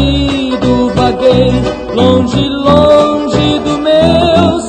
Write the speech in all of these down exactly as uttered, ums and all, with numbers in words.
perdido vaguei, longe, longe do meu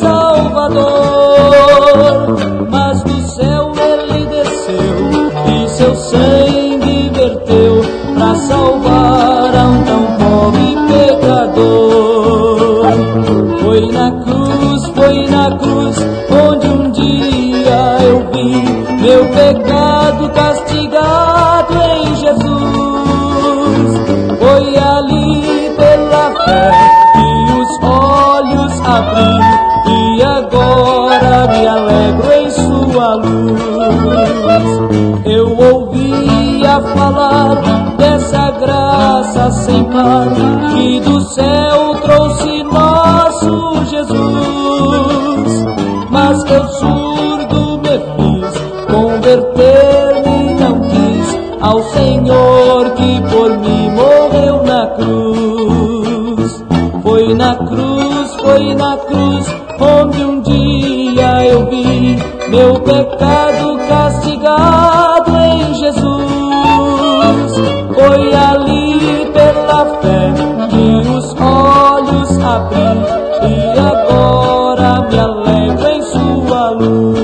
Salvador. Mas do céu ele desceu e seu sangue verteu pra salvar a um tão pobre pecador. Foi na cruz, foi na cruz, onde um dia eu vi meu pecado castigado em Jesus. Foi ali pela fé que os olhos abri, e agora me alegro em sua luz. Eu ouvia falar dessa graça sem par, que do céu trouxe nosso Jesus. Mas eu surdo me fiz, converter-me não quis ao Senhor que por mim morreu na cruz. Foi na cruz, foi na cruz, onde um dia eu vi meu pecado castigado em Jesus. Foi ali pela fé que os olhos abri, e agora me alegro em sua luz.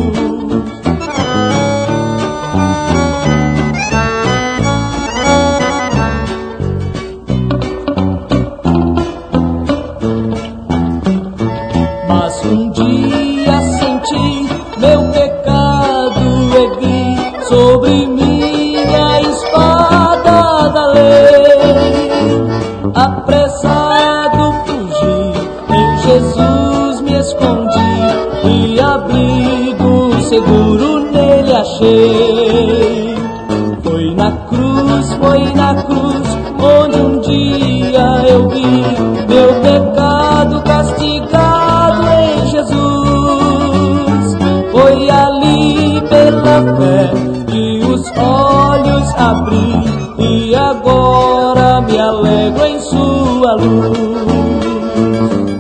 Mas um dia senti meu pecado ergui sobre minha espada da lei. Apressado fugi, em Jesus me escondi, e abrigo seguro nele achei. Foi na cruz, foi na cruz, onde um dia eu vi meu pecado castigado em Jesus. Foi ali pela fé que os olhos abri, e agora me alegro em sua luz.